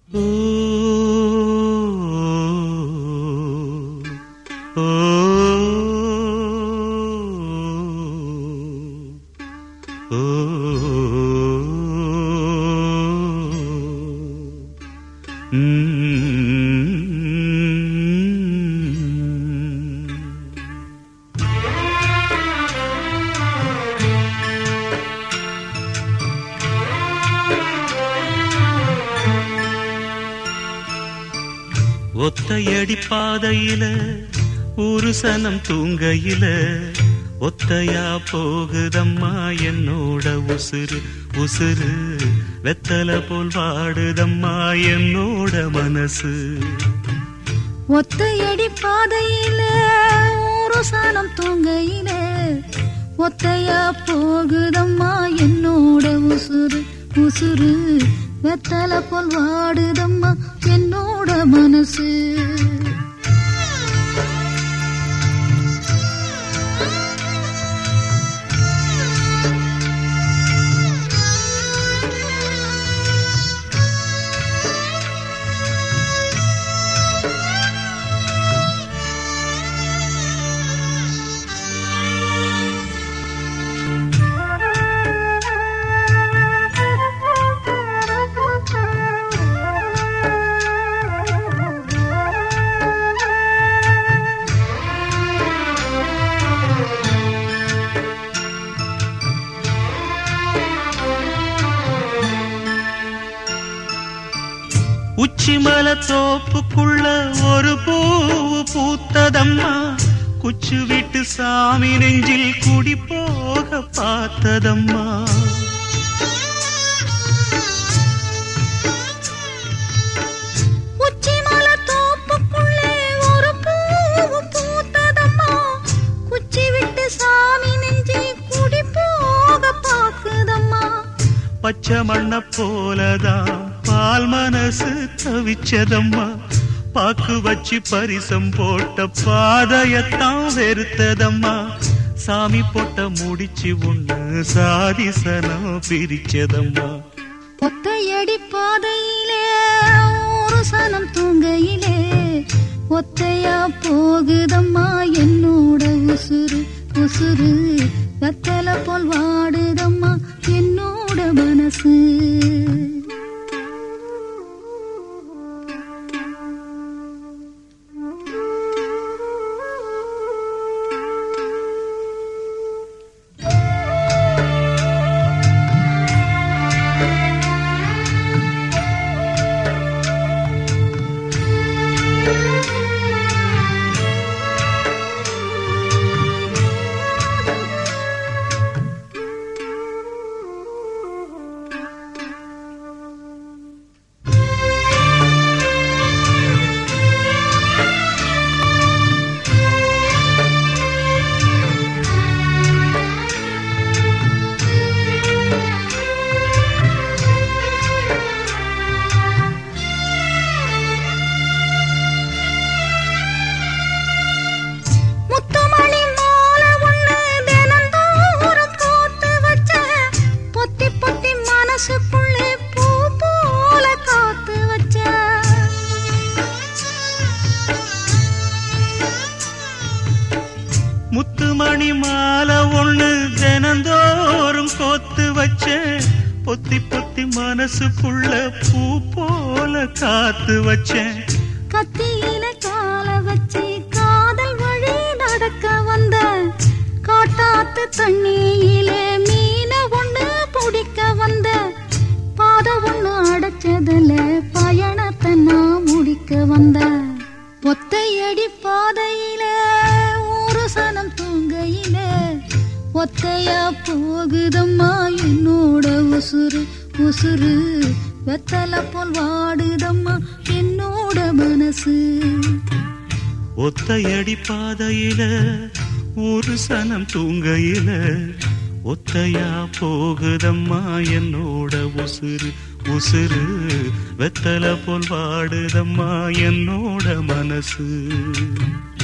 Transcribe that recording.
ஓ ஓ ஓ ஒத்தையடி பாதையில ஒரு சனம் தூங்கையில ஒத்தையா போகுதம்மா என்னோட உசுறு உசுறு வெத்தல போல் வாடுதம்மா என்னோட மனசு. ஒத்தையடி பாதையில ஒரு சனம் தூங்கையில ஒத்தையா போகுதம்மா என்னோட உசுறு உசுறு வெத்தல போல் வாடுதம்மா என்னோட மனசு. உச்சிமல தோப்புக்குள்ள ஒரு பூவு பூத்ததம்மா குச்சு விட்டு சாமி நெஞ்சில் குடி போக பார்த்ததம்மா. உச்சிமல தோப்புக்குள்ளே ஒரு பூவு பூத்ததம்மா குச்சி விட்டு சாமி நெஞ்சில் குடி போக பார்க்குதம்மா. பச்சை மண்ண போலதான் பால் மனசு தவிச்சதம்மா பாக்கு வச்சு பரிசம் போட்ட பாதையத்தான் வெறுத்ததம்மா. சாமி போட்ட முடிச்சு ஒண்ணு சாதிசனம் பிரிச்சதம்மா. ஒத்தையடி பாதையிலே ஒரு சனம் தூங்கையிலே ஒத்தையா போகுதம்மா என்னோட உசுறு உசுறு வெத்தல போல் வாடுதம்மா என்னோட மனசு. முத்துமணி மாலை ஒண்ணு தினந்தோறும் கோத்து வச்சேன் பொத்தி பொத்தி மனசுக்குள்ள பூ போல காத்து வச்சேன். கத்தியில கால வச்சு காதல் வழி நடக்க வந்த காட்டாத்து தண்ணியிலே மீன ஒண்ணு பிடிக்க வந்த பாத ஒண்ணு அடைச்சதுல பயணத்தை நான் முடிக்க வந்த. ஒத்தையடி பாதையில ஒரு சனம் தூங்கையில ஒத்தையா போகுதம்மா என்னோட உசுறு உசுறு வெத்தல போல் வாடுதம்மா என்னோட மனசு. ஒத்தையடி பாதையில ஒரு சனம் தூங்கையில ஒத்தையா போகுதம்மா என்னோட உசுறு உசுறு வெத்தல போல் வாடுதம்மா என்னோட மனசு.